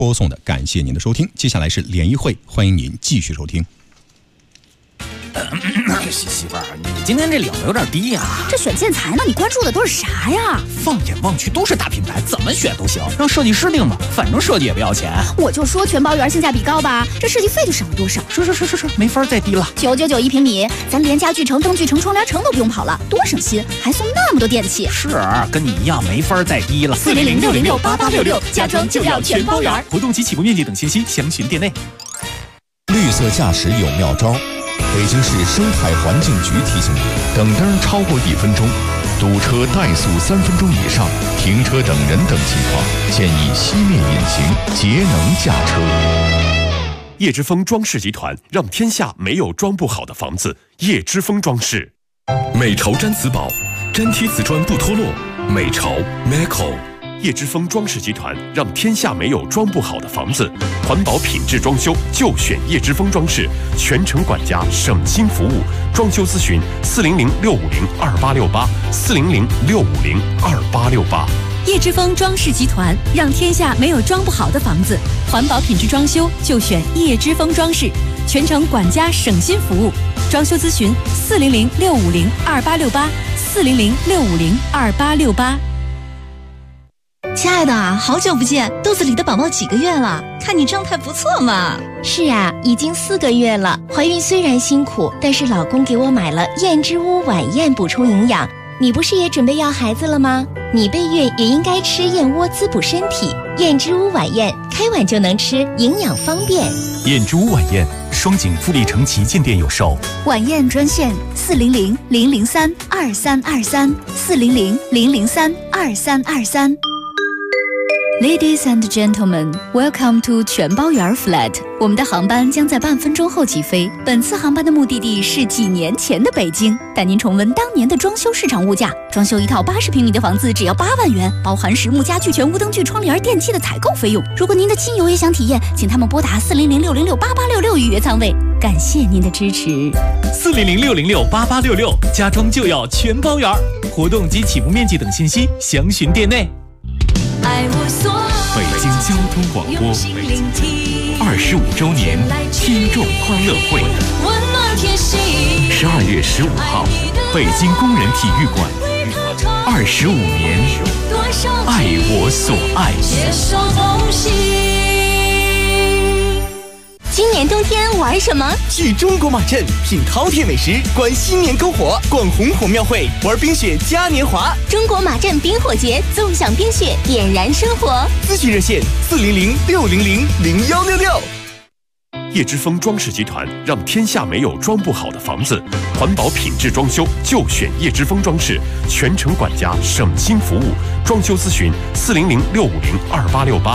播送的，感谢您的收听。接下来是联谊会，欢迎您继续收听。 媳妇儿，你今天这领子有点低呀。 这选建材呢，你关注的都是啥呀？ 放眼望去都是大品牌，怎么选都行，让设计师定吧，反正设计也不要钱。 我就说全包圆性价比高吧，这设计费就省了多少？ 是，没法再低了。 999一平米，咱连家具城、灯具城、窗帘城都不用跑了，多省心，还送那么多电器。 是，跟你一样没法再低了。 400-606-8866，家装就要全包圆。 活动及起步面积等信息详询店内。 绿色驾驶有妙招。北京市生态环境局提醒你：等灯超过1分钟，堵车怠速3分钟以上，停车等人等情况，建议熄灭引擎，节能驾车。 叶之峰装饰集团让天下没有装不好的房子。叶之峰装饰，美潮毡瓷宝，粘贴瓷砖不脱落。美潮 Meco。叶之峰装饰集团让天下没有装不好的房子，环保品质装修就选叶之峰装饰，全程管家，省心服务。装修咨询400-650-2868 400-650-2868。 叶之峰装饰集团让天下没有装不好的房子，环保品质装修就选叶之峰装饰，全程管家，省心服务。装修咨询400-650-2868 400-650-2868。 亲爱的，好久不见，肚子里的宝宝几个月了？看你状态不错嘛。 是啊，已经4个月了。怀孕虽然辛苦，但是老公给我买了燕之屋晚宴补充营养。你不是也准备要孩子了吗？你备孕也应该吃燕窝滋补身体。燕之屋晚宴，开碗就能吃，营养方便。 燕之屋晚宴，双井富力城旗舰店有售。 晚宴专线400-003-2323 400-003-2323。Ladies and gentlemen, welcome to 全包圆 flat。我们的航班将在半分钟后起飞。本次航班的目的地是几年前的北京，带您重温当年的装修市场物价。装修一套80平米的房子只要8万元，包含实木家具、全屋灯具、窗帘、电器的采购费用。如果您的亲友也想体验，请他们拨打400-606-8866预约舱位。感谢您的支持。 400-606-8866，家装就要全包圆。活动及起步面积等信息详询店内。北京交通广播25周年听众欢乐会，12月15号，北京工人体育馆，25年，爱我所爱。 今年冬天玩什么？ 去中国马镇品饕餮美食，观新年篝火，逛红火庙会，玩冰雪嘉年华。 中国马镇冰火节，纵享冰雪，点燃生活。 咨询热线400-600-0166。 叶之峰装饰集团让天下没有装不好的房子，环保品质装修就选叶之峰装饰，全程管家，省心服务。装修咨询400-650-2868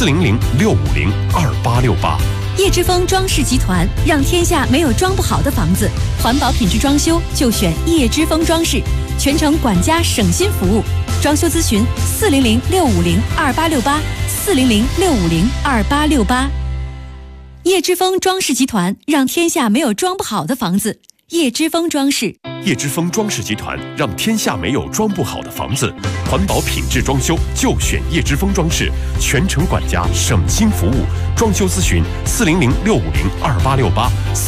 400-650-2868。 叶之峰装饰集团让天下没有装不好的房子，环保品质装修就选叶之峰装饰，全程管家，省心服务。装修咨询400-650-2868 400-650-2868。叶之峰装饰集团让天下没有装不好的房子，叶之峰装饰。 叶之峰装饰集团让天下没有装不好的房子，环保品质装修就选叶之峰装饰，全程管家，省心服务。装修咨询400-650-2868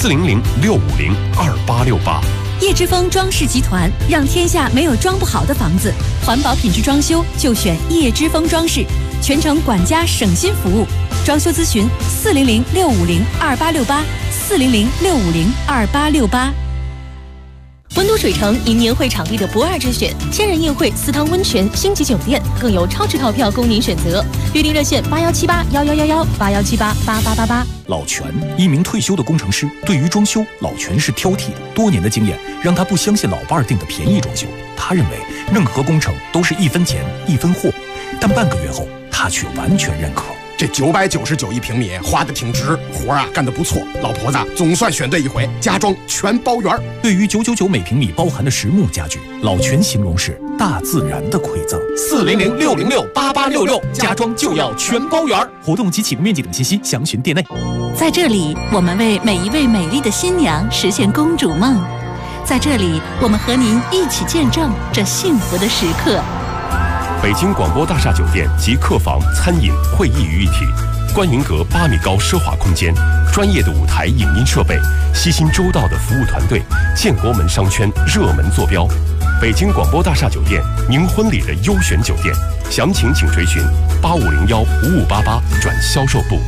400-650-2868。 叶之峰装饰集团让天下没有装不好的房子，环保品质装修就选叶之峰装饰，全程管家，省心服务。装修咨询400-650-2868 400-650-2868。 温都水城迎年会场地的不二之选，千人宴会、4汤温泉、星级酒店，更有超值套票供您选择。预订热线81781111 81788888。 老全，一名退休的工程师，对于装修，老全是挑剔的。多年的经验让他不相信老伴儿订的便宜装修，他认为任何工程都是1分钱1分货，但半个月后，他却完全认可。 这999一平米花的挺值，活啊干得不错，老婆子总算选对一回，家装全包圆。 对于999每平米包含的实木家具，老全形容是大自然的馈赠。 400-606-8866，家装就要全包圆。 活动及起步面积等信息详询店内。 在这里，我们为每一位美丽的新娘实现公主梦。在这里，我们和您一起见证这幸福的时刻。 北京广播大厦酒店及客房、餐饮、会议于一体， 观云阁8米高奢华空间，专业的舞台影音设备，悉心周到的服务团队，建国门商圈热门坐标。北京广播大厦酒店，您婚礼的优选酒店，详情请垂询85015588转销售部。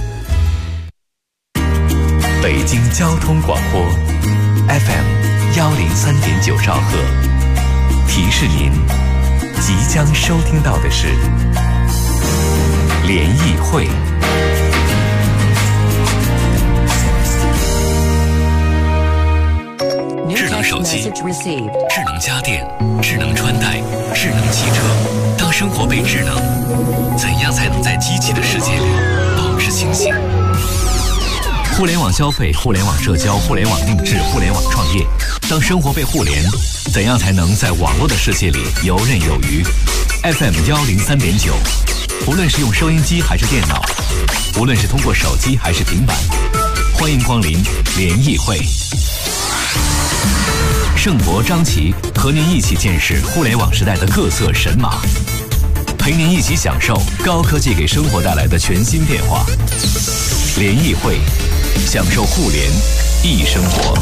北京交通广播 FM 103.9兆赫，提示您即将收听到的是联谊会。智能手机、智能家电、智能穿戴、智能汽车。当生活被智能，怎样才能在机器的世界里保持清醒？互联网消费、互联网社交、互联网定制、互联网创业。当生活被互联，怎样才能在网络的世界里游刃有余 ？FM 103.9，无论是用收音机还是电脑，无论是通过手机还是平板，欢迎光临联谊会。盛博、张琪和您一起见识互联网时代的各色神马，陪您一起享受高科技给生活带来的全新变化。联谊会，享受互联易生活。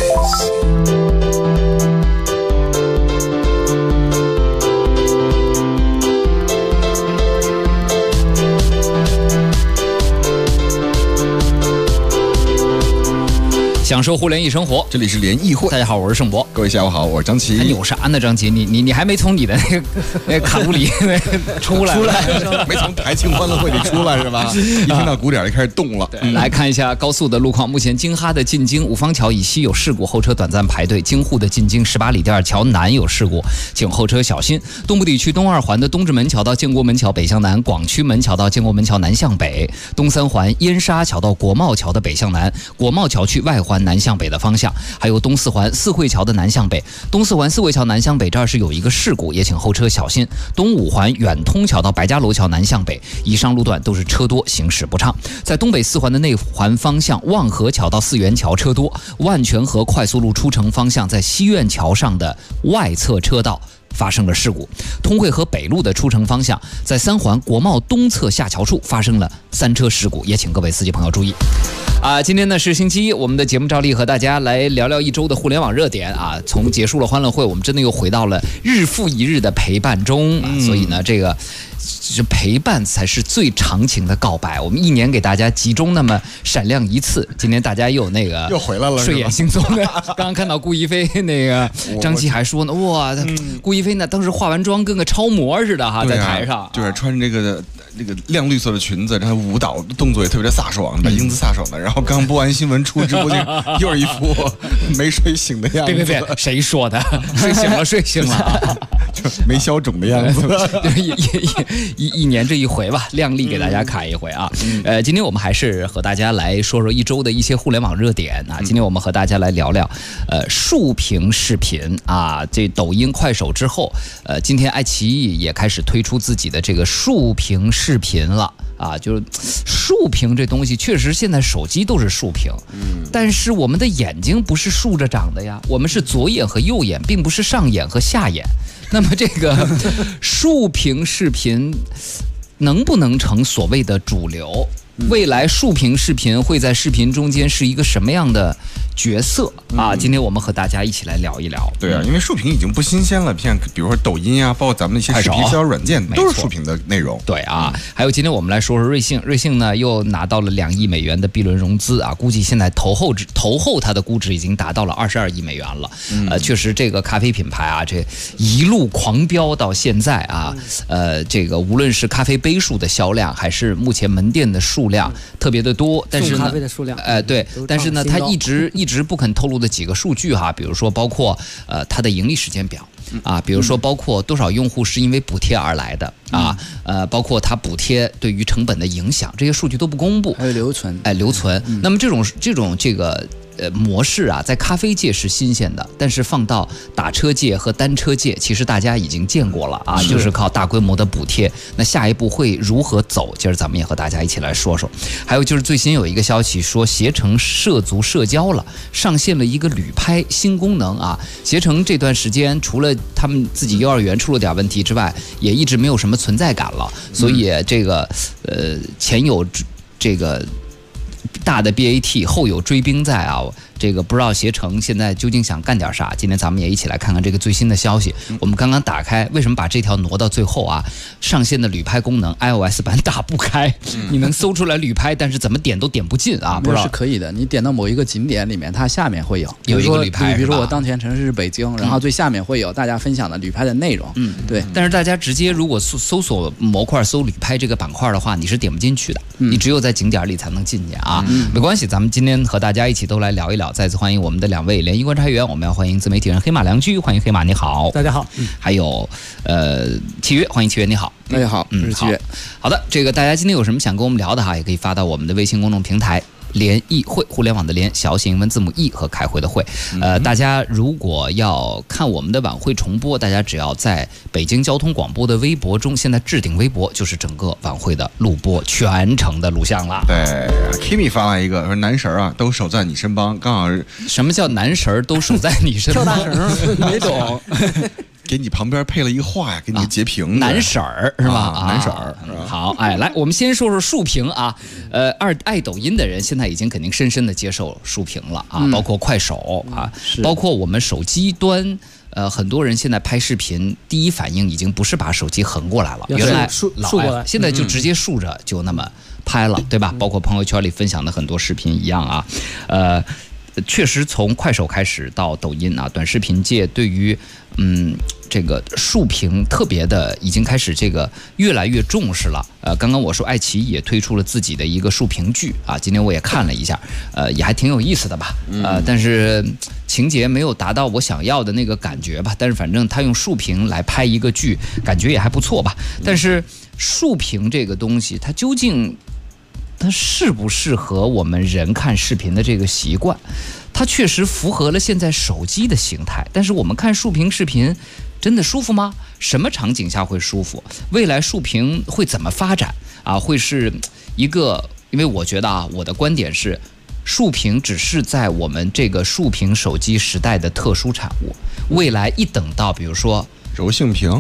享受互联易生活， 这里是联谊会。 大家好，我是盛博。 各位下午好，我是张琪。 还扭啥呢，张琪？你还没从你的那个卡路里出来， 没从台庆欢乐会里出来是吧？一听到鼓点就开始动了。 来看一下高速的路况，目前京哈的进京五方桥以西有事故，后车短暂排队；京沪的进京18里店桥南有事故，请后车小心。东部地区东二环的东直门桥到建国门桥北向南，广渠门桥到建国门桥南向北；东三环燕沙桥到国贸桥的北向南，国贸桥区外环南向北的方向，还有东四环四惠桥的南向北，东四环四惠桥南向北这儿是有一个事故，也请后车小心。东五环远通桥到白家楼桥南向北，以上路段都是车多，行驶不畅。在东北四环的内环方向，望河桥到四元桥车多，万泉河快速路出城方向在西苑桥上的外侧车道发生了事故。通惠河北路的出城方向，在三环国贸东侧下桥处发生了3车事故，也请各位司机朋友注意。今天呢是星期一，我们的节目照例和大家来聊聊一周的互联网热点啊。从结束了欢乐会，我们真的又回到了日复一日的陪伴中啊。所以呢，这个陪伴才是最长情的告白。我们一年给大家集中那么闪亮一次，今天大家又那个又回来了， 睡眼惺忪的。刚刚看到顾一飞那个张琪还说呢，哇，顾一飞呢当时化完妆跟个超模似的哈，在台上就是穿这个亮绿色的裙子，然后舞蹈动作也特别的飒爽，英姿飒爽的。然后刚播完新闻出直播间，又是一副没睡醒的样子。 对，谁说的？睡醒了， 就没消肿的样子。 一年这一回吧，亮丽给大家看一回啊。今天我们还是和大家来说说一周的一些互联网热点啊。今天我们和大家来聊聊竖屏视频啊。这抖音、快手之后，今天爱奇艺也开始推出自己的这个竖屏视频了啊。就是竖屏这东西，确实现在手机都是竖屏，但是我们的眼睛不是竖着长的呀，我们是左眼和右眼，并不是上眼和下眼。那么这个竖屏视频能不能成所谓的主流？未来竖屏视频会在视频中间是一个什么样的角色啊？今天我们和大家一起来聊一聊。 对啊，因为竖屏已经不新鲜了，像比如说抖音啊，包括咱们那些视频销售软件都是竖屏的内容。对啊，还有今天我们来说说瑞幸，瑞幸呢又拿到了2亿美元的 B 轮融资啊，估计现在投后它的估值已经达到了22亿美元了。确实这个咖啡品牌啊，这一路狂飙到现在啊，这个无论是咖啡杯数的销量，还是目前门店的数量特别的多，但是呢， 咖啡的数量， 对，但是呢，它一直不肯透露的几个数据哈，比如说包括它的盈利时间表啊，比如说包括多少用户是因为补贴而来的啊，包括它补贴对于成本的影响，这些数据都不公布， 还有留存， 留存。那么这种这个模式啊，在咖啡界是新鲜的，但是放到打车界和单车界，其实大家已经见过了啊，就是靠大规模的补贴。那下一步会如何走？今儿咱们也和大家一起来说说。还有就是最新有一个消息说，携程涉足社交了，上线了一个旅拍新功能啊。携程这段时间除了他们自己幼儿园出了点问题之外，也一直没有什么存在感了，所以这个前有这个大的 BAT 后有追兵在啊。这个不知道携程现在究竟想干点啥？今天咱们也一起来看看这个最新的消息。我们刚刚打开，为什么把这条挪到最后啊？上线的旅拍功能 iOS 版打不开，你能搜出来旅拍，但是怎么点都点不进啊？不知道是可以的，你点到某一个景点里面，它下面会有一个旅拍， 比如说我当前城市是北京，然后最下面会有大家分享的旅拍的内容。对。 但是大家直接如果搜索模块搜旅拍这个板块的话，你是点不进去的，你只有在景点里才能进去啊。没关系，咱们今天和大家一起都来聊一聊。再次欢迎我们的2位联谊观察员，我们要欢迎自媒体人黑马良驹，欢迎黑马，你好。 大家好。 还有契约，欢迎契约，你好。 大家好，我是契约。 好的，这个大家今天有什么想跟我们聊的哈，也可以发到我们的微信公众平台。联谊会，互联网的联，小写英文字母 E 和开会的会。大家如果要看我们的晚会重播，大家只要在北京交通广播的微博中，现在置顶微博就是整个晚会的录播全程的录像了。 对 ，Kimi 发来一个说男神啊，都守在你身旁，刚好是什么叫男神都守在你身旁？ 跳大绳， 没懂。 给你旁边配了一个画呀，给你个截屏。 男婶儿是吧？ 男婶儿。 好，哎，来，我们先说说竖屏啊。爱抖音的人现在已经肯定深深的接受竖屏了啊，包括快手啊，包括我们手机端。很多人现在拍视频，第一反应已经不是把手机横过来了，原来竖过来， 现在就直接竖着就那么拍了，对吧？包括朋友圈里分享的很多视频一样啊。确实从快手开始到抖音啊，短视频界对于这个竖屏特别的已经开始这个越来越重视了。刚刚我说爱奇艺也推出了自己的一个竖屏剧啊，今天我也看了一下，也还挺有意思的吧。但是情节没有达到我想要的那个感觉吧。但是反正他用竖屏来拍一个剧，感觉也还不错吧。但是竖屏这个东西，它究竟它适不适合我们人看视频的这个习惯？它确实符合了现在手机的形态，但是我们看竖屏视频真的舒服吗？什么场景下会舒服？未来竖屏会怎么发展啊？会是一个，因为我觉得啊，我的观点是，竖屏只是在我们这个竖屏手机时代的特殊产物，未来一等到比如说柔性屏、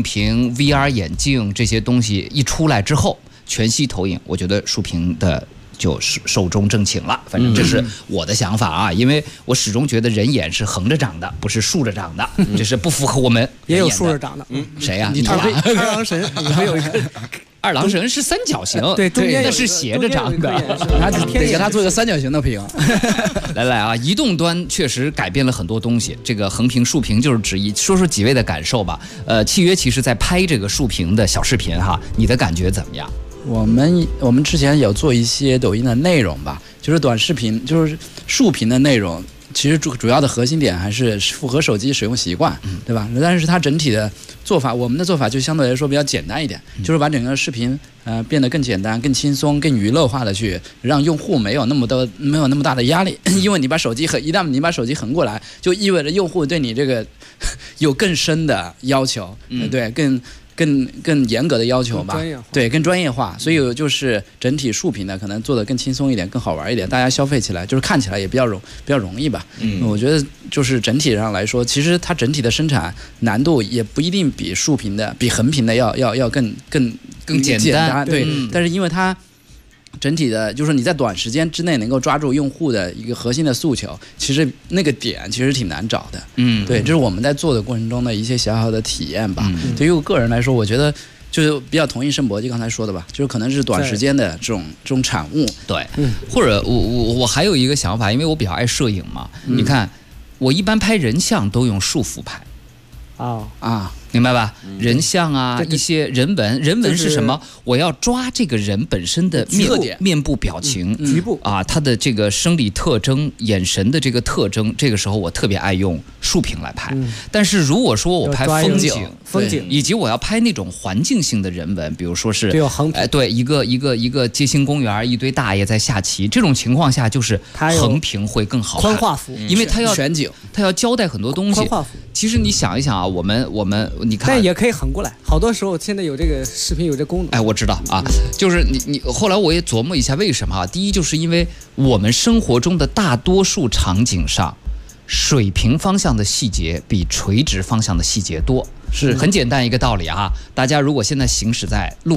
VR 眼镜这些东西一出来之后，全息投影，我觉得竖屏的就是寿终正寝了。反正这是我的想法啊，因为我始终觉得人眼是横着长的，不是竖着长的，这是不符合我们也有竖着长的。 谁呀？ 你二郎神里头有一个。 二郎神是三角形， 对， 那是斜着长的， 得给他做一个三角形的屏。 来啊，移动端确实改变了很多东西。这个横屏、竖屏就是指一，说说几位的感受吧。契约其实在拍这个竖屏的小视频哈，你的感觉怎么样？ 我们之前有做一些抖音的内容吧，就是短视频，就是竖屏的内容。其实主要的核心点还是符合手机使用习惯，对吧？但是它整体的做法，我们的做法就相对来说比较简单一点，就是把整个视频变得更简单、更轻松、更娱乐化的去让用户没有那么大的压力，因为你把手机一旦你把手机横过来，就意味着用户对你这个有更深的要求，对，更严格的要求吧，对，更专业化，所以就是整体竖屏的可能做得更轻松一点，更好玩一点，大家消费起来就是看起来也比较容易吧。我觉得就是整体上来说，其实它整体的生产难度也不一定比竖屏的、比横屏的要更简单，对。但是因为它整体的，就是你在短时间之内能够抓住用户的一个核心的诉求，其实那个点其实挺难找的。对，这是我们在做的过程中的一些小小的体验吧。对于我个人来说，我觉得就是比较同意申博就刚才说的吧，就是可能是短时间的这种产物。 对，或者我还有一个想法，因为我比较爱摄影嘛，你看我一般拍人像都用束缚拍。明白吧？人像啊，一些人文是什么？我要抓这个人本身的面部表情、 局部啊，他的这个生理特征、眼神的这个特征，这个时候我特别爱用竖屏来拍。但是如果说我拍风景，以及我要拍那种环境性的人文，比如说是对一个街心公园，一堆大爷在下棋，这种情况下就是横屏会更好看， 宽画幅， 因为他要全景， 他要交代很多东西。其实你想一想啊，我们你看， 但也可以横过来。好多时候现在有这个视频有这功能。 哎，我知道啊，就是你后来我也琢磨一下为什么啊？第一，就是因为我们生活中的大多数场景上，水平方向的细节比垂直方向的细节多，是很简单一个道理啊。大家如果现在行驶在路上，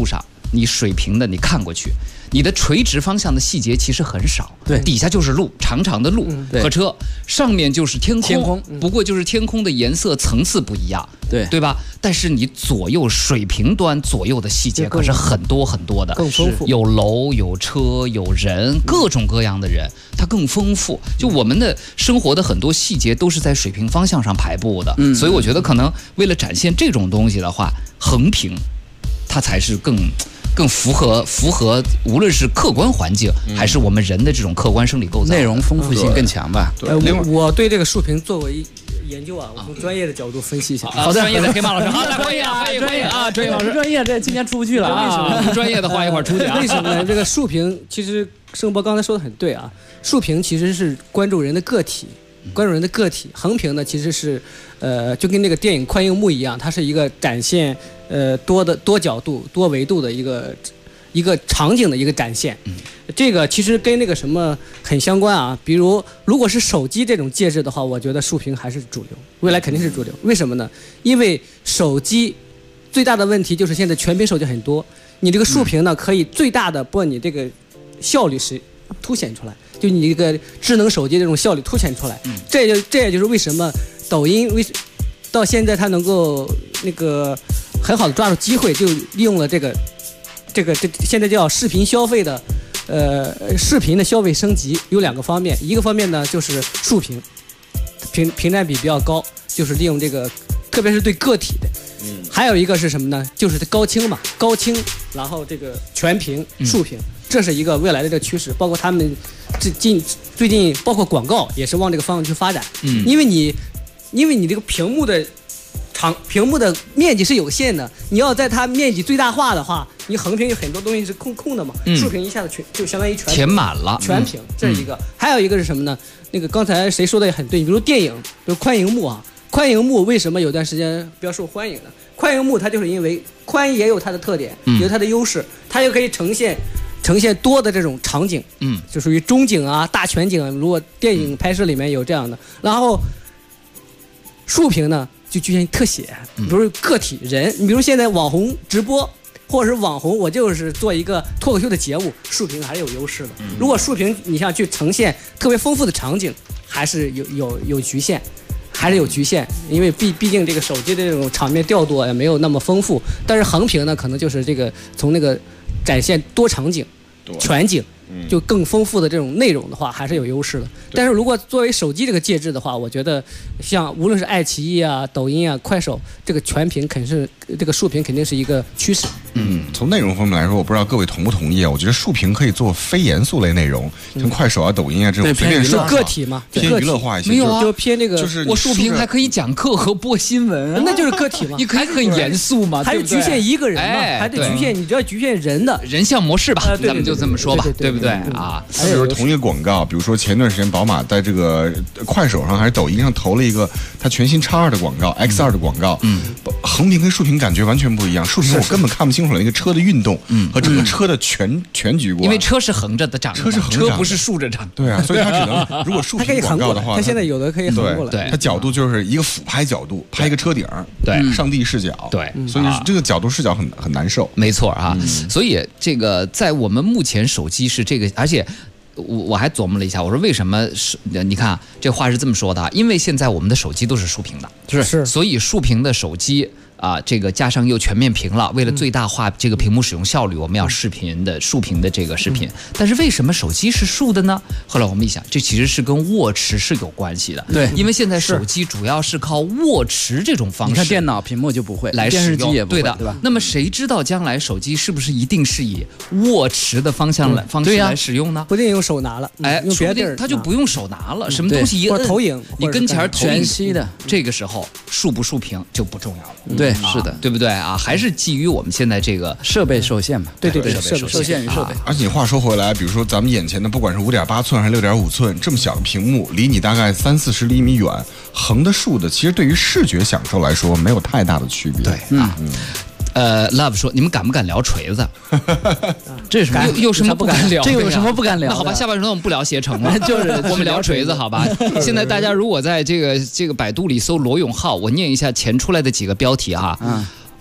你水平的你看过去，你的垂直方向的细节其实很少， 对， 底下就是路，长长的路和车，上面就是天空，不过就是天空的颜色层次不一样，对吧？但是你左右水平端左右的细节可是很多很多的， 更丰富， 有楼有车有人，各种各样的人，它更丰富。就我们的生活的很多细节都是在水平方向上排布的，所以我觉得可能为了展现这种东西的话，横屏它才是更符合无论是客观环境还是我们人的这种客观生理构造， 内容丰富性更强吧。 我对这个竖屏做过研究啊，我从专业的角度分析一下。 好的，专业的黑马老师，好的，专业啊，专业老师， 专业这今天出不去了啊， 不专业的话一会儿出去啊。 为什么呢？这个竖屏其实盛博刚才说的很对啊，竖屏其实是关注人的个体。横屏呢，其实是，就跟那个电影宽银幕一样，它是一个展现多角度、多维度的一个场景的一个展现。这个其实跟那个什么很相关啊。比如，如果是手机这种介质的话，我觉得竖屏还是主流，未来肯定是主流。为什么呢？因为手机最大的问题就是现在全屏手机很多，你这个竖屏呢，可以最大的把你这个效率是凸显出来。就你这个智能手机这种效率凸显出来，这也就是为什么抖音到现在它能够那个很好的抓住机会，就利用了这现在叫视频消费的视频的消费升级有两个方面，一个方面呢就是竖屏，屏占比比较高，就是利用这个，特别是对个体的。还有一个是什么呢？就是高清嘛，高清，然后这个全屏竖屏，这是一个未来的这个趋势。包括他们最近包括广告也是往这个方向去发展。因为你这个屏幕的面积是有限的，你要在它面积最大化的话，你横屏有很多东西是空的嘛，竖屏一下子就相当于填满了全屏，这是一个。还有一个是什么呢？那个刚才谁说的也很对，比如电影，比如宽银幕啊。宽银幕为什么有段时间比较受欢迎呢？宽银幕它就是因为宽也有它的特点，有它的优势，它又可以呈现多的这种场景，就属于中景啊、大全景啊。如果电影拍摄里面有这样的，然后竖屏呢就局限于特写，比如个体人，你比如现在网红直播或者是网红，我就是做一个脱口秀的节目，竖屏还是有优势的。如果竖屏你想去呈现特别丰富的场景，还是有局限。还是有局限，因为毕竟这个手机的这种场面调度也没有那么丰富。但是横屏呢，可能就是这个从那个展现多场景、全景，就更丰富的这种内容的话，还是有优势的。但是如果作为手机这个介质的话，我觉得像无论是爱奇艺啊、抖音啊、快手，这个全屏这个竖屏肯定是一个趋势。 从内容方面来说，我不知道各位同不同意啊？我觉得竖屏可以做非严肃类内容，像快手啊、抖音啊这种偏个体嘛， 偏娱乐化一些。 没有啊， 就偏那个。 就是我竖屏还可以讲课和播新闻啊， 那就是个体嘛。 你可以很严肃嘛， 还是局限一个人嘛，还得局限，你只要局限人的人像模式吧，咱们就这么说吧，对不对啊？ 比如同一个广告，比如说前段时间宝马在这个快手上还是抖音上投了一个它全新X2的广告，X2的广告，横屏跟竖屏感觉完全不一样。竖屏我根本看不清楚了那个车的运动和整个车的全局观， 因为车是横着的长，车不是竖着长。 对啊，所以它只能如果竖屏广告的话， 它现在有的可以横过来， 对，它角度就是一个俯拍角度，拍一个车顶， 对， 上帝视角， 对， 所以这个角度视角很难受。 没错啊，所以这个在我们目前手机是这个，而且。我还琢磨了一下，我说为什么是？你看这话是这么说的，因为现在我们的手机都是竖屏的， 是， 所以竖屏的手机啊，这个加上又全面屏了，为了最大化这个屏幕使用效率，我们要竖屏的这个视频。但是为什么手机是竖的呢？后来我们一想，这其实是跟握持是有关系的。 对， 因为现在手机主要是靠握持这种方式， 你看电脑屏幕就不会， 来使用， 电视机也不会， 对吧？那么谁知道将来手机是不是一定是以握持的方式来使用呢？ 不定用手拿了，用别的地儿， 它就不用手拿了，什么东西一摁， 投影， 你跟前全息的， 这个时候竖不竖屏就不重要了。 对，是的， 对不对啊？还是基于我们现在这个设备受限嘛？ 对， 受限于设备。 而且话说回来，比如说咱们眼前的，不管是5.8寸还是6.5寸，这么小的屏幕，离你大概30-40厘米远，横的竖的，其实对于视觉享受来说没有太大的区别。 对啊。Love 说：“你们敢不敢聊锤子？这有什么有什么不敢聊？ 这有什么不敢聊？ 那好吧，下半时段我们不聊携程了， 就是我们聊锤子，好吧？现在大家如果在这个百度里搜罗永浩，我念一下前出来的几个标题哈。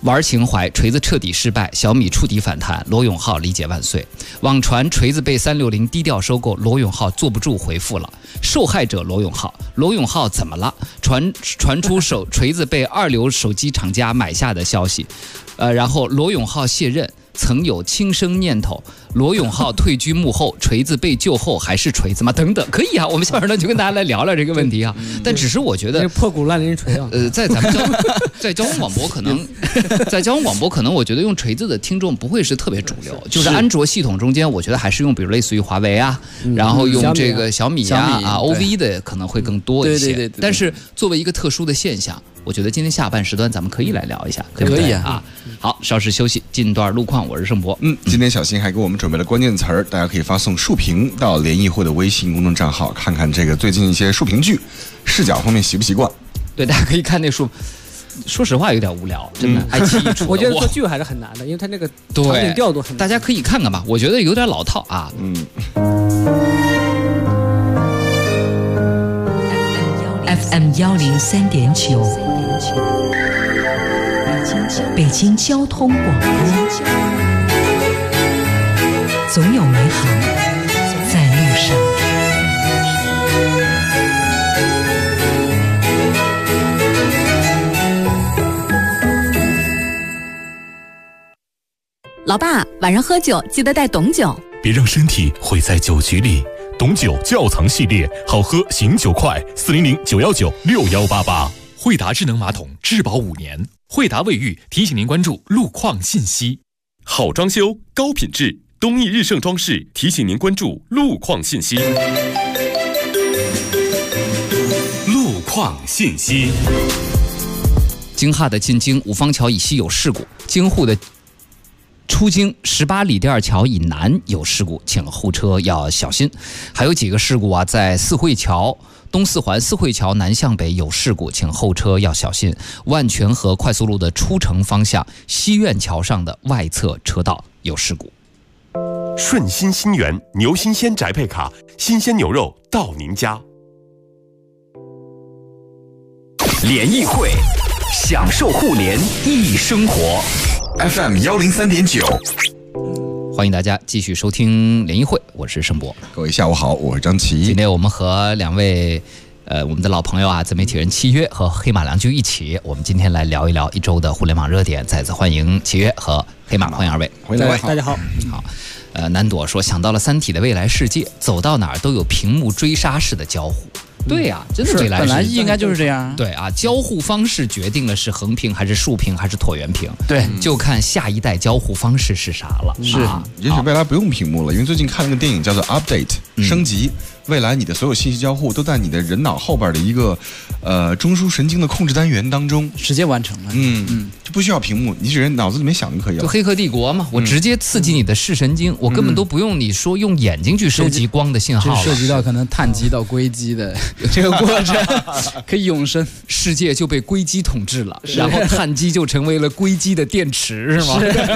玩情怀，锤子彻底失败，小米触底反弹，罗永浩理解万岁。网传锤子被360低调收购，罗永浩坐不住回复了，受害者罗永浩，罗永浩怎么了？传出锤子被2流手机厂家买下的消息，然后罗永浩卸任。曾有轻生念头，罗永浩退居幕后，锤子被救后还是锤子吗？等等，可以啊，我们下边呢就跟大家来聊聊这个问题啊。但只是我觉得破鼓烂铃锤啊。 在咱们在交通广播可能，在交通广播可能，我觉得用锤子的听众不会是特别主流，就是安卓系统中间，我觉得还是用比如类似于华为啊，然后用这个小米啊 OV 的可能会更多一些。对。但是作为一个特殊的现象。我觉得今天下半时段咱们可以来聊一下，可以啊。好，稍事休息，进段路况，我是盛博。 今天小新还给我们准备了关键词儿，大家可以发送竖屏到联谊会的微信公众账号，看看这个最近一些竖屏剧视角方面习不习惯。 对，大家可以看那竖。说实话有点无聊，真的。爱奇艺出的， 我觉得做剧还是很难的，因为它那个场景调度很难。 大家可以看看吧，我觉得有点老套啊。 FM 103.9，北京交通广播，总有美好在路上。 老爸，晚上喝酒记得带董酒， 别让身体毁在酒局里。董酒窖藏系列，好喝醒酒快，400-919-6188。惠达智能马桶质保5年。惠达卫浴提醒您关注路况信息。好装修高品质，东义日盛装饰提醒您关注路况信息。路况信息。 京哈的进京五方桥以西有事故，京沪的出京18里店桥以南有事故，请后车要小心。还有几个事故啊，在四惠桥东四环四惠桥南向北有事故，请后车要小心。万泉河快速路的出城方向西苑桥上的外侧车道有事故。 顺心新源牛新鲜宅配卡，新鲜牛肉到您家。 联谊会，享受互联易生活。 FM 103.9， 欢迎大家继续收听联谊会，我是盛博。 各位下午好，我是张琪。 今天我们和两位我们的老朋友啊，自媒体人契约和黑马良驹一起，我们今天来聊一聊一周的互联网热点。再次欢迎契约和黑马，欢迎二位。 欢迎大家好。 好。南朵说想到了三体的未来世界，走到哪儿都有屏幕追杀式的交互。对呀，真的未来本来应该就是这样。 对啊，交互方式决定了是横屏还是竖屏还是椭圆屏。 对， 就看下一代交互方式是啥了。 是， 也许未来不用屏幕了，因为最近看了个电影叫做 Update 升级。未来你的所有信息交互都在你的人脑后边的一个中枢神经的控制单元当中直接完成了。 就不需要屏幕，你只是脑子里面想就可以了。 就黑客帝国嘛，我直接刺激你的视神经，我根本都不用你说用眼睛去收集光的信号了。 涉及到可能碳基到硅基的这个过程，可以永生， 世界就被硅基统治了，然后碳基就成为了硅基的电池，是吗？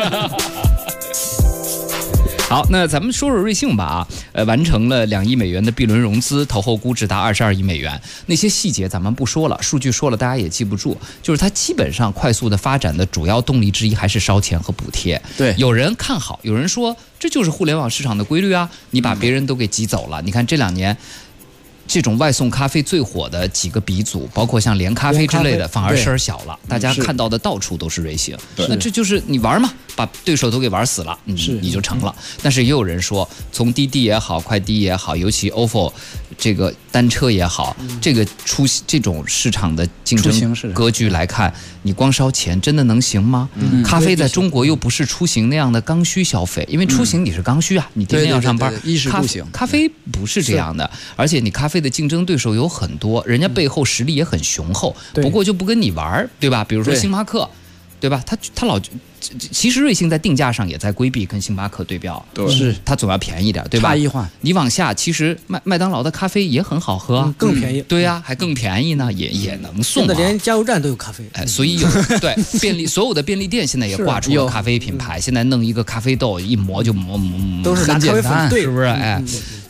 好，那咱们说说瑞幸吧完成了2亿美元的 B 轮融资，投后估值达22亿美元。那些细节咱们不说了，数据说了大家也记不住。就是它基本上快速的发展的主要动力之一还是烧钱和补贴。 对， 有人看好，有人说这就是互联网市场的规律啊，你把别人都给挤走了。你看这2年。这种外送咖啡最火的几个鼻祖，包括像连咖啡之类的，反而声小了，大家看到的到处都是瑞幸。那这就是你玩嘛，把对手都给玩死了，你就成了。但是也有人说，从滴滴也好，快滴也好，尤其 ofo 这个单车也好，这种市场的竞争格局来看，你光烧钱真的能行吗？咖啡在中国又不是出行那样的刚需消费，因为出行你是刚需啊，你天天要上班， 衣食住行。 咖啡不是这样的，而且你咖啡的竞争对手有很多，人家背后实力也很雄厚，不过就不跟你玩，对吧？比如说星巴克，对吧？他老其实瑞幸在定价上也在规避跟星巴克对标， 是它总要便宜点，对吧？ 差异化。 你往下，其实麦当劳的咖啡也很好喝， 更便宜。 对呀，还更便宜呢，也能送。 现在连加油站都有咖啡， 所以对所有的便利店现在也挂出了咖啡品牌，现在弄一个咖啡豆一磨就磨， 都是拿咖啡粉兑， 是不是？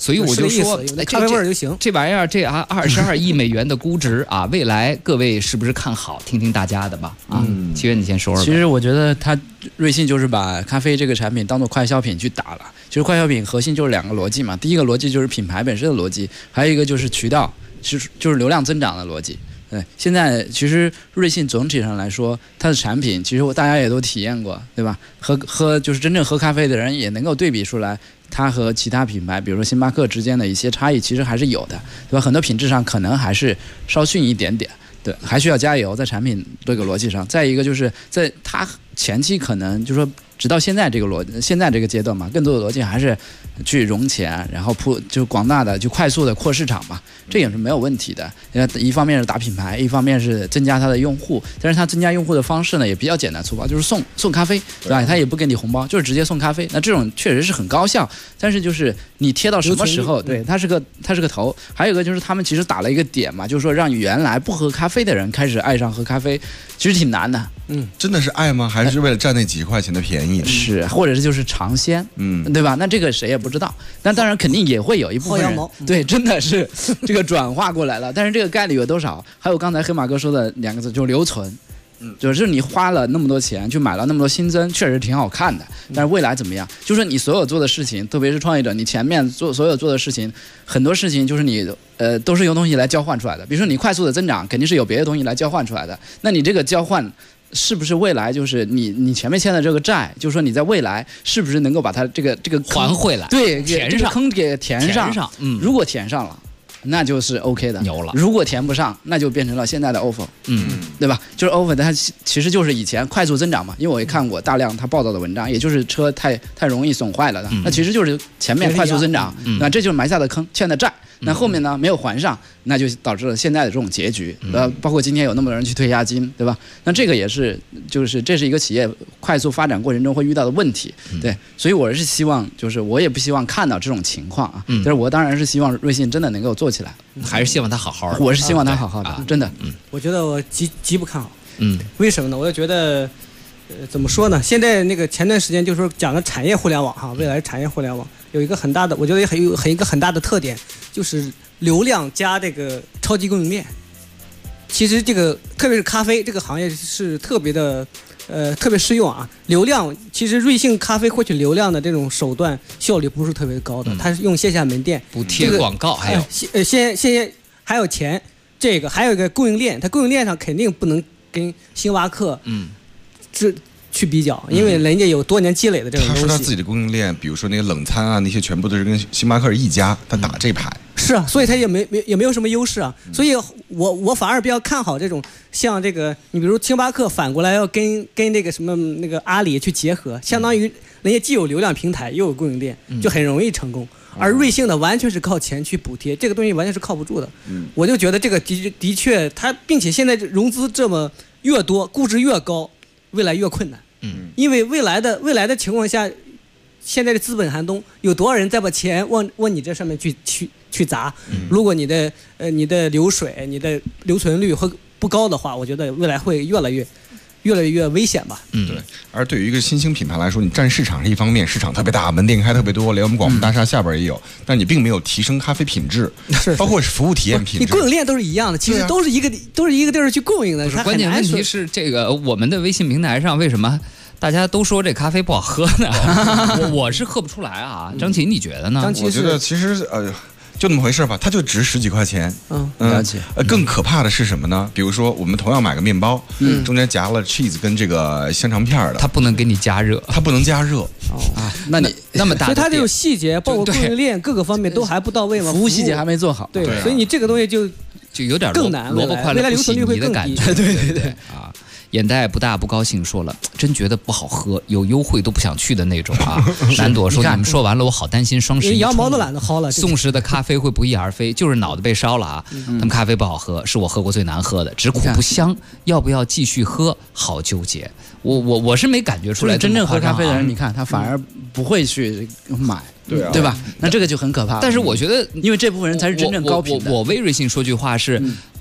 所以我就说， 咖啡味儿就行。 这玩意儿，这22亿美元的估值啊，未来各位是不是看好？听听大家的吧。七月你先说说。 其实我觉得瑞幸就是把咖啡这个产品当做快消品去打了。其实快消品核心就是2个逻辑嘛，第一个逻辑就是品牌本身的逻辑，还有一个就是渠道，就是流量增长的逻辑。对，现在其实瑞幸总体上来说，它的产品其实大家也都体验过，对吧？就是真正喝咖啡的人也能够对比出来，它和其他品牌，比如说星巴克之间的一些差异，其实还是有的，对吧？很多品质上可能还是稍逊一点点，对，还需要加油在产品这个逻辑上。再一个就是在它前期可能就是说，直到现在这个阶段嘛，更多的逻辑还是去融钱，然后就广大的就快速的扩市场嘛，这也是没有问题的。一方面是打品牌，一方面是增加它的用户，但是它增加用户的方式呢也比较简单粗暴，就是送咖啡，对吧？它也不给你红包，就是直接送咖啡。那这种确实是很高效，但是就是你贴到什么时候，对，它是个头。还有一个就是他们其实打了一个点嘛，就是说让原来不喝咖啡的人开始爱上喝咖啡，其实挺难的。 真的是爱吗？还是为了占那几十块钱的便宜？ 是，或者是就是尝鲜，对吧？那这个谁也不知道。但当然肯定也会有一部分人，对，真的是这个转化过来了。但是这个概率有多少？还有刚才黑马哥说的2个字，就是留存。就是你花了那么多钱去买了那么多新增，确实挺好看的。但是未来怎么样？就是你所有做的事情，特别是创业者，你前面所有做的事情，很多事情就是你都是由东西来交换出来的。比如说你快速的增长，肯定是有别的东西来交换出来的。那你这个交换是不是未来就是你前面欠的这个债，就是说你在未来是不是能够把它这个还回来？ 对， 填上这个坑给填上。如果填上了，那就是 OK 的， 牛了。如果填不上，那就变成了现在的 offer，对吧？就是 offer 它其实就是以前快速增长嘛，因为我也看过大量他报道的文章，也就是车太容易损坏了的，那其实就是前面快速增长，那这就是埋下的坑，欠的债。那后面呢没有还上，那就导致了现在的这种结局。包括今天有那么多人去退押金，对吧？那这个也是，就是这是一个企业快速发展过程中会遇到的问题。对，所以我是希望，就是我也不希望看到这种情况啊。但是我当然是希望瑞幸真的能够做起来， 还是希望它好好的。 我是希望它好好的，真的。 我觉得我极不看好。为什么呢？我就觉得，怎么说呢？现在那个前段时间就是说讲的产业互联网哈，未来产业互联网有一个很大的，我觉得有一个很大的特点，就是流量加这个超级供应链。其实这个特别是咖啡这个行业是特别适用啊。流量其实瑞幸咖啡获取流量的这种手段效率不是特别高的，它是用线下门店补贴广告，还有线还有钱，这个还有一个供应链，它供应链上肯定不能跟星巴克去比较，因为人家有多年积累的这种东西。 他说他自己的供应链，比如说那个冷餐啊，那些全部都是跟星巴克是一家，他打这牌。 是啊，所以他也没有什么优势啊。所以我反而比较看好这种像这个，你比如星巴克反过来要跟那个什么那个阿里去结合，相当于人家既有流量平台又有供应链，就很容易成功。而瑞幸的完全是靠钱去补贴，这个东西完全是靠不住的。我就觉得这个的确它，并且现在融资这么越多，估值越高，未来越困难。因为未来的情况下，现在的资本寒冬，有多少人在把钱往你这上面去砸？如果你的流水、你的留存率会不高的话，我觉得未来会越来越危险吧。 对。而对于一个新兴品牌来说，你占市场是一方面，市场特别大，门店开特别多，连我们广播大厦下边也有，但你并没有提升咖啡品质，包括服务体验品质。 你供应链都是一样的，其实都是一个地儿去供应的。 关键问题是这个我们的微信平台上为什么大家都说这咖啡不好喝呢？我是喝不出来啊。张琪，你觉得呢？ 我觉得其实就那么回事吧，它就值10几块钱。 了解。 更可怕的是什么呢？比如说我们同样买个面包，中间夹了 cheese 跟这个香肠片的， 它不能给你加热， 它不能加热。 那你那么大， 所以它这种细节，包括供应链各个方面都还不到位嘛， 服务细节还没做好。 对，所以你这个东西就有点更难， 萝卜快乐不洗泥的感觉。 对啊。眼袋不大不高兴说了，真觉得不好喝，有优惠都不想去的那种啊。南朵说你们说完了，我好担心双十一。 羊毛都懒得薅了。 宋时的咖啡会不翼而飞，就是脑袋被烧了啊。他们咖啡不好喝，是我喝过最难喝的，只苦不香。要不要继续喝？好纠结。我是没感觉出来。 真正喝咖啡的人，你看他反而不会去买。对吧？那这个就很可怕。 但是我觉得， 因为这部分人才是真正高频的。 我为瑞幸说句话是，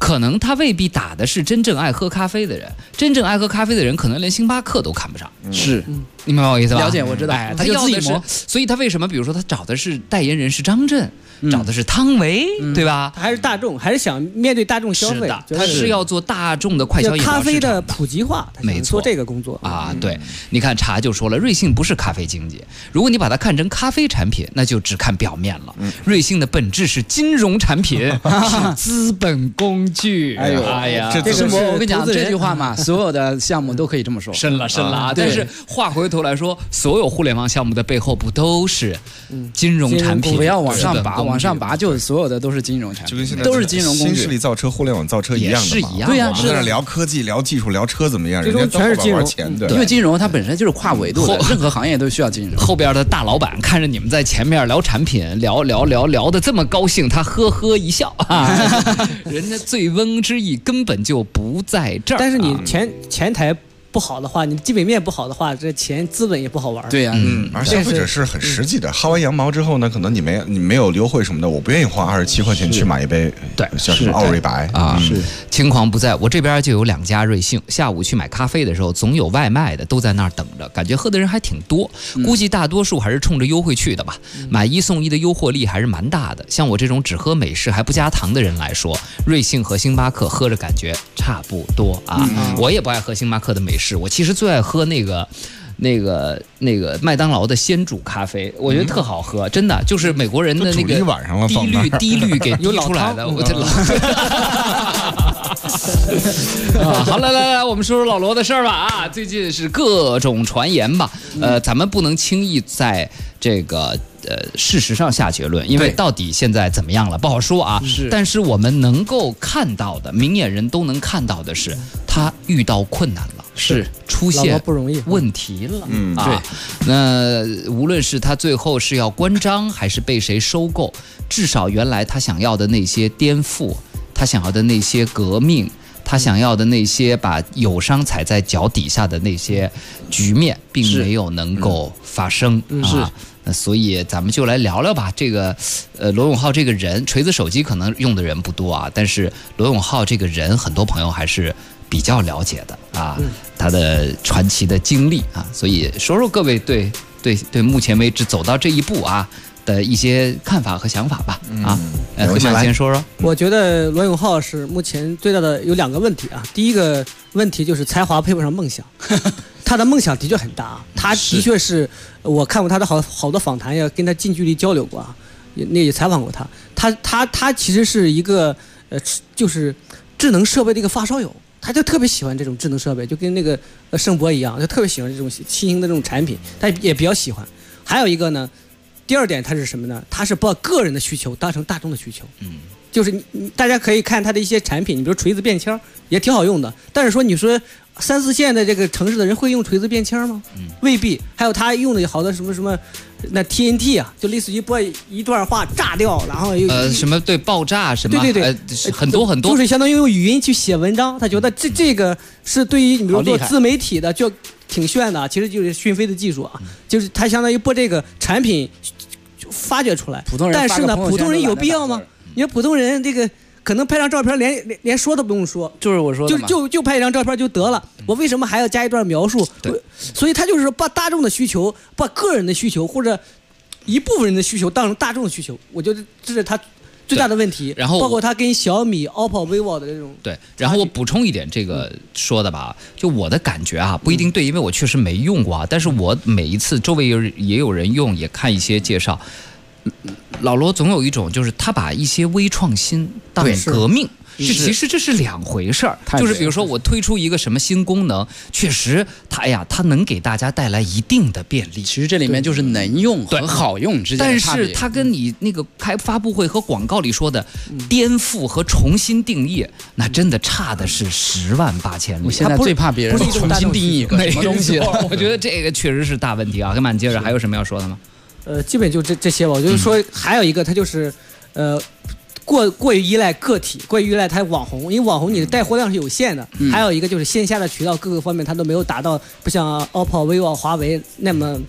可能他未必打的是真正爱喝咖啡的人，真正爱喝咖啡的人可能连星巴克都看不上。 是， 你明白我意思吧？ 了解，我知道。 他要的是，所以他为什么？比如说他找的是代言人是张震，找的是汤唯，对吧？ 他还是大众，还是想面对大众消费。 是的，他是要做大众的快消饮料市场， 咖啡的普及化， 没错， 做这个工作啊。对，你看茶就说了，瑞幸不是咖啡经济，如果你把它看成咖啡产品，那就只看表面了。瑞幸的本质是金融产品，是资本工具。 哎呀，这是我跟你讲这句话嘛，所有的项目都可以这么说。 深了啊！但是话回头来说，所有互联网项目的背后不都是金融产品？ 不要往上拔，往上拔就所有的都是金融产品， 就跟现在都是金融工具。 新势力造车、互联网造车一样的嘛， 是一样。 对呀， 我们在那聊科技、聊技术、聊车怎么样，人家全是金融钱。对， 因为金融它本身就是跨维度的，任何行业都需要金融。 后边的大老板看着你们在前面聊产品，聊的这么高兴，他呵呵一笑啊，人家醉翁之意根本就不在这儿。 但是你前台不好的话，你基本面不好的话，这钱资本也不好玩。 对呀， 而消费者是很实际的。薅完羊毛之后呢，可能你没有优惠什么的，我不愿意花27块钱去买一杯， 对， 像什么奥瑞白啊，是轻狂不在。我这边就有2家瑞幸，下午去买咖啡的时候，总有外卖的都在那儿等着，感觉喝的人还挺多，估计大多数还是冲着优惠去的吧。买1送1的诱惑力还是蛮大的。像我这种只喝美式还不加糖的人来说，瑞幸和星巴克喝着感觉差不多啊。我也不爱喝星巴克的美式。我其实最爱喝那个麦当劳的鲜煮咖啡，我觉得特好喝，真的就是美国人的那个低滤给滴出来的，我这老。好，来，我们说说老罗的事儿吧啊！最近是各种传言吧，咱们不能轻易在这个事实上下结论，因为到底现在怎么样了不好说啊。但是我们能够看到的，明眼人都能看到的是，他遇到困难了。是出现问题了，对。那无论是他最后是要关张还是被谁收购，至少原来他想要的那些颠覆，他想要的那些革命，他想要的那些把友商踩在脚底下的那些局面，并没有能够发生啊。那所以咱们就来聊聊吧。这个罗永浩这个人，锤子手机可能用的人不多啊，但是罗永浩这个人，很多朋友还是比较了解的啊，他的传奇的经历啊，所以说说各位对目前为止走到这一步啊的一些看法和想法吧啊。黑曼先说说。 我觉得罗永浩是目前最大的有2个问题啊。第一个问题就是才华配不上梦想，他的梦想的确很大，他的确是我看过他的好多访谈，也跟他近距离交流过啊，也采访过他。他其实是一个就是智能设备的一个发烧友。他就特别喜欢这种智能设备，就跟那个盛博一样，就特别喜欢这种新型的这种产品，他也比较喜欢。还有一个呢，第2点他是什么呢？他是把个人的需求当成大众的需求。就是大家可以看他的一些产品，你比如锤子便签也挺好用的，但是说你说3、4线的这个城市的人会用锤子便签吗？未必。还有他用的好多什么那 TNT 啊，就类似于把一段话炸掉，然后又什么对爆炸什么对， 很多就是相当于用语音去写文章。他觉得这个是对于你比如做自媒体的就挺炫的，其实就是讯飞的技术啊，就是他相当于把这个产品发掘出来。但是呢，普通人有必要吗？你说普通人这个可能拍张照片连说都不用说， 就是我说的就拍一张照片就得了，我为什么还要加一段描述？所以他就是把大众的需求、把个人的需求或者一部分人的需求当成大众的需求，我觉得这是他最大的问题。 然后包括他跟小米、OPPO、vivo 的这种。 对，然后我补充一点，这个说的吧，就我的感觉啊，不一定对，因为我确实没用过啊，但是我每一次周围也有人用，也看一些介绍。老罗总有一种，就是他把一些微创新当革命，其实这是2回事儿。就是比如说我推出一个什么新功能，确实它能给大家带来一定的便利。 其实这里面就是能用和好用之间的差别。 但是它跟你那个开发布会和广告里说的颠覆和重新定义，那真的差的是10万8千里。 我现在最怕别人重新定义一个什么东西。 我觉得这个确实是大问题啊。跟满接着还有什么要说的吗？ 基本就这些吧。我就是说，还有一个，他就是过于依赖个体，过于依赖他网红，因为网红你的带货量是有限的。还有一个就是线下的渠道各个方面他都没有达到，不像 OPPO、vivo、华为那么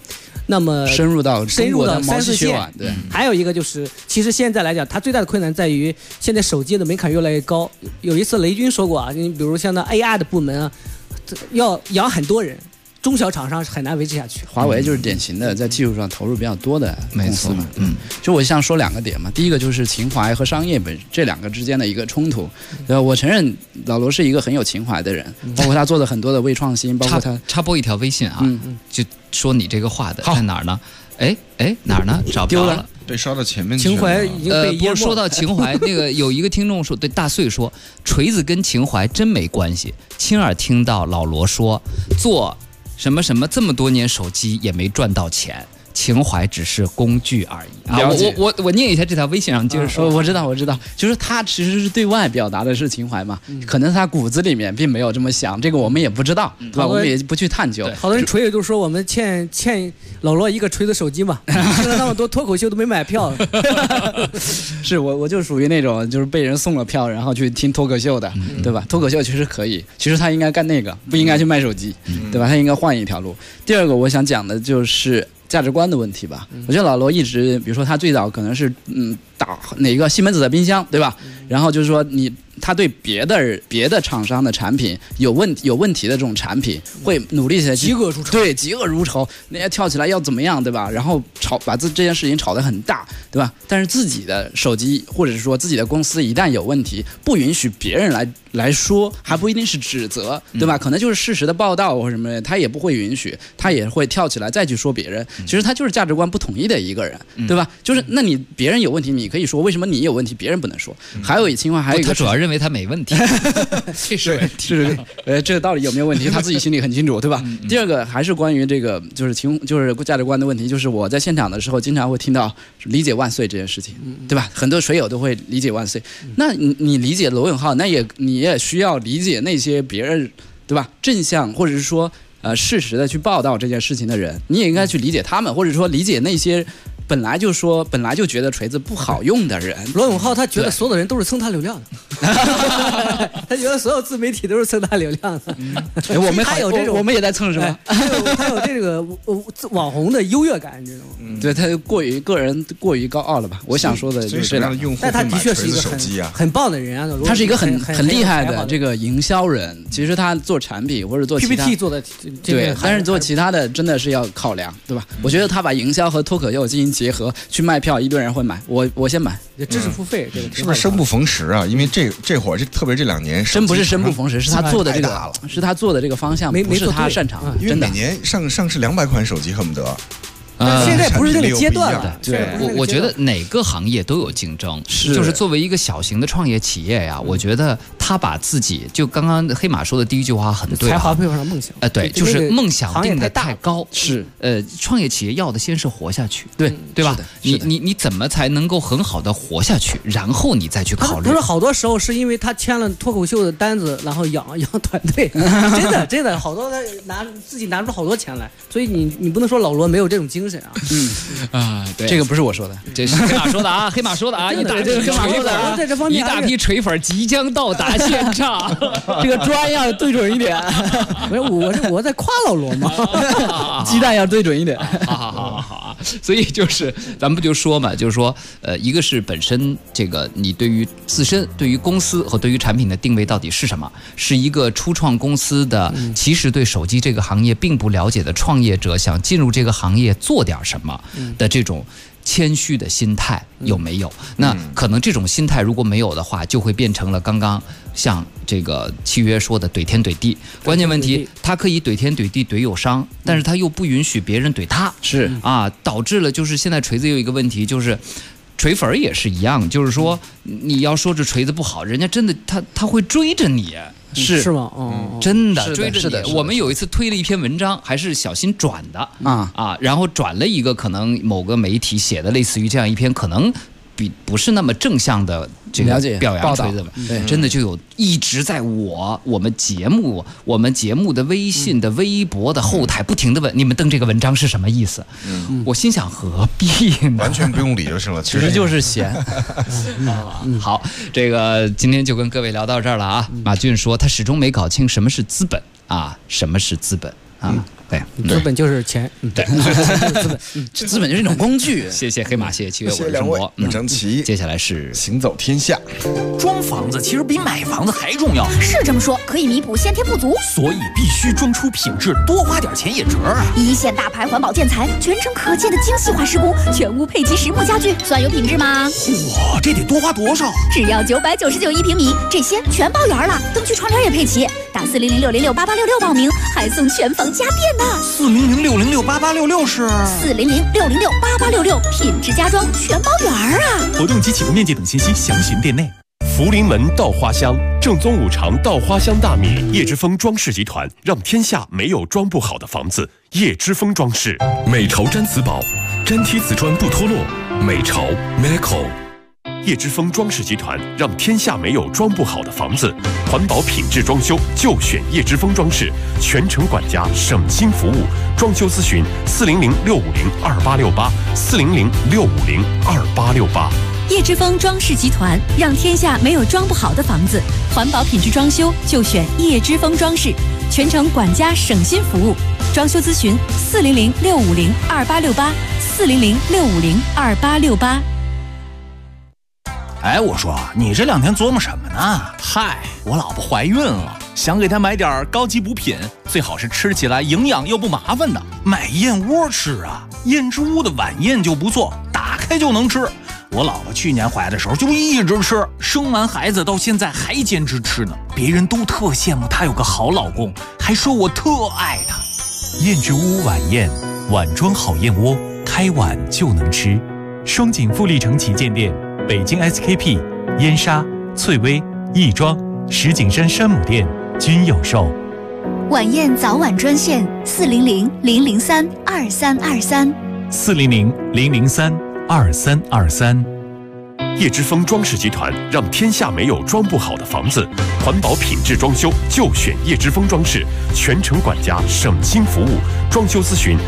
那么深入到 3、4线。 对， 还有一个就是，其实现在来讲，它最大的困难在于现在手机的门槛越来越高。有一次雷军说过啊，你比如像那 AI 的部门啊，要养很多人。中小厂商是很难维持下去。 华为就是典型的在技术上投入比较多的公司嘛。就我想说2个点嘛，第一个就是情怀和商业这2个之间的一个冲突。我承认老罗是一个很有情怀的人，包括他做的很多的微创新，包括他插播一条微信啊，就说你这个话的在哪儿呢？哎，哪儿呢？找不着了。 被刷到前面去了。情怀已经被淹没。 不是说到情怀，那个有一个听众说，对大穗说，锤子跟情怀真没关系。亲耳听到老罗说做什么什么这么多年手机也没赚到钱，情怀只是工具而已啊！我念一下这条微信上接着说。 我知道，就是他其实是对外表达的是情怀嘛，可能他骨子里面并没有这么想，这个我们也不知道，对吧？我们也不去探究。 好多人锤也就说我们欠老罗一个锤子手机嘛，听了那么多脱口秀都没买票。 是我就属于那种就是被人送了票然后去听脱口秀的，对吧？脱口秀其实可以，其实他应该干那个，不应该去卖手机，对吧？他应该换一条路。第二个我想讲的就是价值观的问题吧。我觉得老罗一直，比如说他最早可能是打哪个西门子的冰箱，对吧？然后就是说他对别的厂商的产品有问题的这种产品，会努力起来， 嫉恶如仇。 对，嫉恶如仇，人家跳起来要怎么样，对吧？然后把这件事情炒得很大，对吧？但是自己的手机或者是说自己的公司一旦有问题，不允许别人来说，还不一定是指责，对吧？可能就是事实的报道或什么的，他也不会允许，他也会跳起来再去说别人。其实他就是价值观不统一的一个人，对吧？就是那你别人有问题，你可以说，为什么你有问题，别人不能说？还有情况，还有一个他主要认为他没问题，这是问题。 这个到底有没有问题，他自己心里很清楚，对吧？第二个还是关于这个就是价值观的问题，就是我在现场的时候经常会听到理解万岁这件事情，对吧？很多水友都会理解万岁。那你理解罗永浩，那你也需要理解那些别人，对吧？正向或者是说事实的去报道这件事情的人，你也应该去理解他们，或者说理解那些本来就觉得锤子不好用的人。 罗永浩他觉得所有的人都是蹭他流量的，他觉得所有自媒体都是蹭他流量的。 我们也在蹭是吧？ 他有这个网红的优越感，你知道吗？ 对，他个人过于高傲了吧？我想说的就是这样。 但他的确是一个很棒的人啊， 他是一个很厉害的这个营销人。其实他做产品或者做 PPT 做的对，但是做其他的真的是要考量，对吧？我觉得他把营销和脱口秀进行结合，去卖票，一堆人会买，我先买。 知识付费，这个是不是生不逢时啊？因为这会儿特别这2年， 真不是生不逢时，是他做的这个，是他做的这个方向，不是他擅长。 因为每年上市200款手机，恨不得。 现在不是这个阶段了。 对，我觉得哪个行业都有竞争，就是作为一个小型的创业企业呀，我觉得他把自己就刚刚黑马说的第一句话很对， 才华配不上梦想。 对，就是梦想定的太高。 是， 创业企业要的先是活下去， 对吧？你怎么才能够很好的活下去？然后你再去考虑。 不是好多时候是因为他签了脱口秀的单子，然后养团队，真的好多他自己拿出好多钱来，所以你不能说老罗没有这种精神啊。 对，这个不是我说的， 这是黑马说的啊，黑马说的啊，一大批锤粉即将到达现场， 这个砖要对准一点。 我在夸老罗嘛， 鸡蛋要对准一点。 好，所以就是咱们不就说嘛，就是说一个是本身这个你对于自身、对于公司和对于产品的定位到底是什么，是一个初创公司的，其实对手机这个行业并不了解的创业者，想进入这个行业做点什么的这种谦虚的心态有没有？那可能这种心态如果没有的话，就会变成了刚刚像这个契约说的怼天怼地。关键问题，他可以怼天怼地怼友商，但是他又不允许别人怼他， 是啊，导致了就是现在锤子有一个问题，就是锤粉也是一样，就是说你要说这锤子不好，人家真的他会追着你。 是吗？ 真的追着你。我们有一次推了一篇文章，还是小新转的然后转了一个可能某个媒体写的类似于这样一篇可能不是那么正向的这个表扬锤子吧，真的就有一直在我们节目的微信的微博的后台不停的问你们登这个文章是什么意思。我心想何必呢？ 完全不用理就是了， 其实就是闲。 好，这个今天就跟各位聊到这儿了啊。马俊说他始终没搞清什么是资本啊，什么是资本啊。 对， 资本就是钱， 对， 资本就是一种工具。 谢谢黑马，谢谢七月，我是两位， 盛博， 张琪。 接下来是行走天下。 装房子其实比买房子还重要， 是这么说，可以弥补先天不足， 所以必须装出品质，多花点钱也值啊！ 一线大牌环保建材，全程可见的精细化施工，全屋配齐实木家具，算有品质吗？ 哇，这得多花多少？ 只要999一平米，这些全包圆了，灯具窗帘也配齐，打400-606-8866报名，还送全房家电呢。 400-606-8866是 400-606-8866，品质家装全包圆啊！ 活动及起步面积等信息详询店内。 福临门稻花香，正宗五常稻花香大米。叶之峰装饰集团让天下没有装不好的房子。叶之峰装饰，美潮毡瓷宝，粘贴瓷砖不脱落。美潮 Meco。叶之峰装饰集团让天下没有装不好的房子。环保品质装修就选叶之峰装饰，全程管家，省心服务。装修咨询400-650-2868，400-650-2868。 叶之峰装饰集团让天下没有装不好的房子，环保品质装修就选叶之峰装饰，全程管家省心服务。装修咨询400-650-2868，400-650-2868。 哎，我说你这2天琢磨什么呢？嗨，我老婆怀孕了，想给她买点高级补品，最好是吃起来营养又不麻烦的。买燕窝吃啊，燕之屋的晚宴就不错，打开就能吃。我老婆去年怀的时候就一直吃，生完孩子到现在还坚持吃呢。别人都特羡慕她有个好老公，还说我特爱她。燕之屋晚宴，碗装好燕窝，开碗就能吃。双井富力城旗舰店，北京 SKP、燕莎、翠微、亦庄、石景山山姆店均有售。 晚宴早晚专线400-003-2323。 400-003-2323。 叶之峰装饰集团让天下没有装不好的房子。环保品质装修就选叶之峰装饰，全程管家，省心服务。装修咨询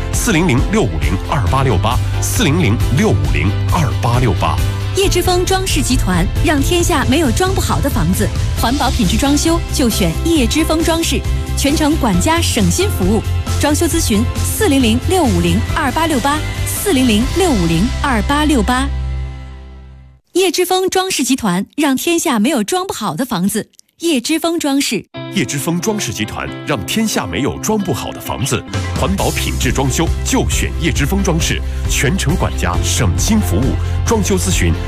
400-650-2868，400-650-2868。 叶之峰装饰集团让天下没有装不好的房子，环保品质装修就选叶之峰装饰，全程管家省心服务。装修咨询400-650-2868，400-650-2868。叶之峰装饰集团让天下没有装不好的房子，叶之峰装饰。 叶之峰装饰集团让天下没有装不好的房子。环保品质装修就选叶之峰装饰，全程管家，省心服务。装修咨询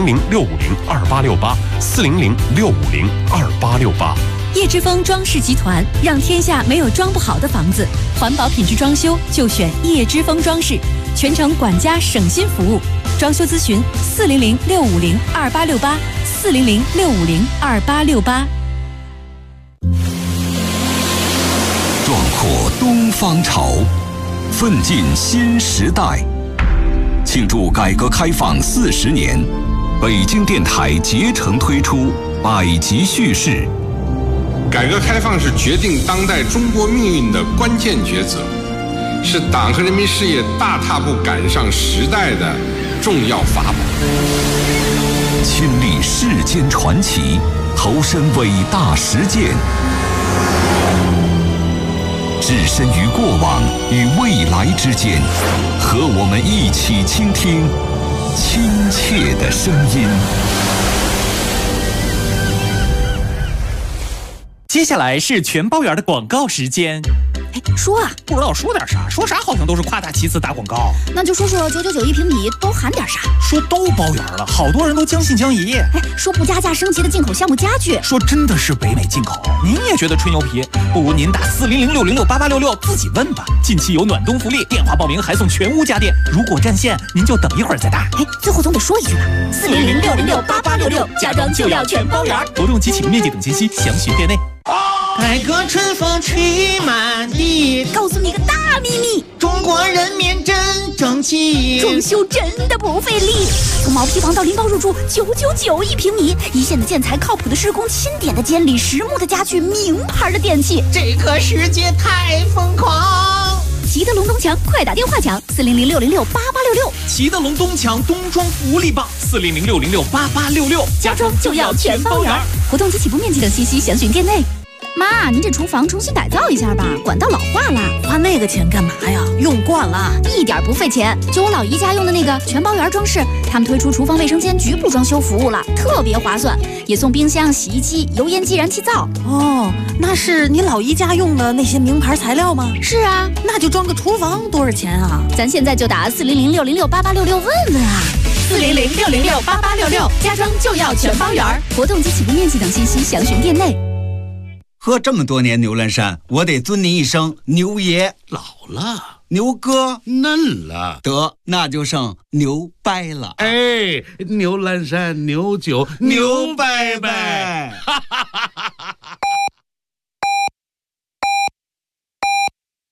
400-650-2868，400-650-2868。 叶之峰装饰集团让天下没有装不好的房子，环保品质装修就选叶之峰装饰，全程管家，省心服务。装修咨询400-650-2868，400-650-2868。 壮阔东方潮，奋进新时代。庆祝改革开放40年，北京电台竭诚推出百集叙事。 改革开放是决定当代中国命运的关键抉择，是党和人民事业大踏步赶上时代的重要法宝。 亲历世间传奇，投身伟大实践，置身于过往与未来之间，和我们一起倾听亲切的声音。 接下来是全包圆的广告时间。 哎，说啊， 不知道说点啥，说啥好像都是夸大其词打广告。 那就说说999一平米都含点啥？ 说都包圆了，好多人都将信将疑。 哎，说不加价升级的进口橡木家具， 说真的是北美进口。您也觉得吹牛皮？不如您打400-606-8866自己问吧。近期有暖冬福利，电话报名还送全屋家电。如果占线，您就等一会儿再打。 哎，最后总得说一句吧，400-606-8866，家装就要全包圆。 活动及起步面积等信息详询店内。 改革春风吹满地， 告诉你个大秘密， 中国人民真争气， 装修真的不费力。从毛坯房到拎包入住，999一平米，一线的建材，靠谱的施工，钦点的监理，实木的家具，名牌的电器， 这个世界太疯狂。 齐德龙东强，快打电话抢400-606-8866， 齐德龙东强冬装福利棒400-606-8866， 家装就要全包圆。活动及起步面积等信息详询店内。 妈，您这厨房重新改造一下吧，管道老化了。 花那个钱干嘛呀？用惯了， 一点不费钱。就我老姨家用的那个全包圆装饰，他们推出厨房卫生间局部装修服务了，特别划算，也送冰箱、洗衣机、油烟机、燃气灶。 哦，那是你老姨家用的那些名牌材料吗？ 是啊， 那就装个厨房多少钱啊？ 咱现在就打400-606-8866问问啊。 400-606-8866， 家装就要全包圆。活动及起步面积等信息详询店内。 喝这么多年牛栏山，我得尊您一声牛爷。 老了， 牛哥嫩了， 得那就剩牛掰了。 哎，牛栏山牛酒牛掰掰，哈哈哈哈。